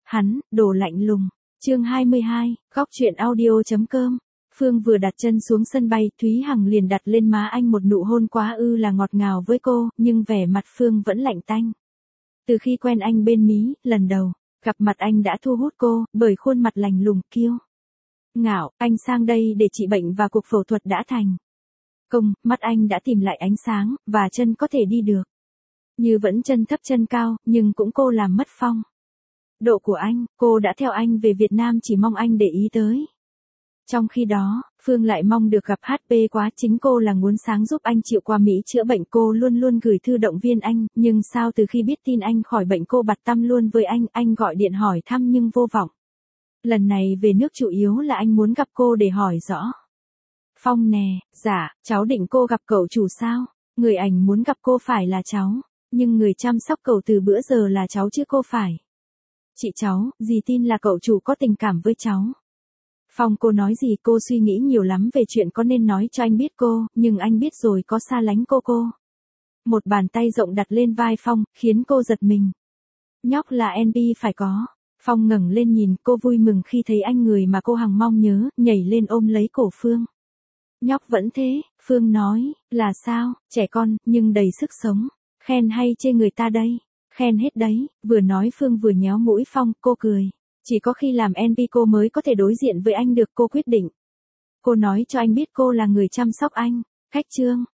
Hắn, đồ lạnh lùng. Chương 22, góc truyện audio.com. Phương vừa đặt chân xuống sân bay, Thúy Hằng liền đặt lên má anh một nụ hôn quá là ngọt ngào với cô, nhưng vẻ mặt Phương vẫn lạnh tanh. Từ khi quen anh bên Mỹ, lần đầu gặp mặt anh đã thu hút cô, bởi khuôn mặt lạnh lùng, kiêu ngạo. Anh sang đây để trị bệnh và cuộc phẫu thuật đã thành công, mắt anh đã tìm lại ánh sáng, và chân có thể đi được. Như vẫn chân thấp chân cao, nhưng cũng cô làm mất phong độ của anh, cô đã theo anh về Việt Nam chỉ mong anh để ý tới. Trong khi đó, Phương lại mong được gặp HP quá, chính cô là nguồn sáng giúp anh chịu qua Mỹ chữa bệnh. Cô luôn luôn gửi thư động viên anh, nhưng sao từ khi biết tin anh khỏi bệnh cô bặt tâm luôn với anh gọi điện hỏi thăm nhưng vô vọng. Lần này về nước chủ yếu là anh muốn gặp cô để hỏi rõ. Phong nè, dạ, cháu định cô gặp cậu chủ sao? Người ảnh muốn gặp cô phải là cháu, nhưng người chăm sóc cậu từ bữa giờ là cháu chứ cô phải. Chị cháu, dì tin là cậu chủ có tình cảm với cháu. Phong, cô nói gì? Cô suy nghĩ nhiều lắm về chuyện có nên nói cho anh biết cô, nhưng anh biết rồi có xa lánh cô. Một bàn tay rộng đặt lên vai Phong, khiến cô giật mình. Nhóc là NB phải có. Phong ngẩng lên nhìn cô vui mừng khi thấy anh, người mà cô hằng mong nhớ, nhảy lên ôm lấy cổ Phương. Nhóc vẫn thế, Phương nói, là sao, trẻ con, nhưng đầy sức sống. Khen hay chê người ta đây? Khen hết đấy. Vừa nói Phương vừa nhéo mũi Phong, cô cười. Chỉ có khi làm NP cô mới có thể đối diện với anh được, cô quyết định. Cô nói cho anh biết cô là người chăm sóc anh. Khách trương,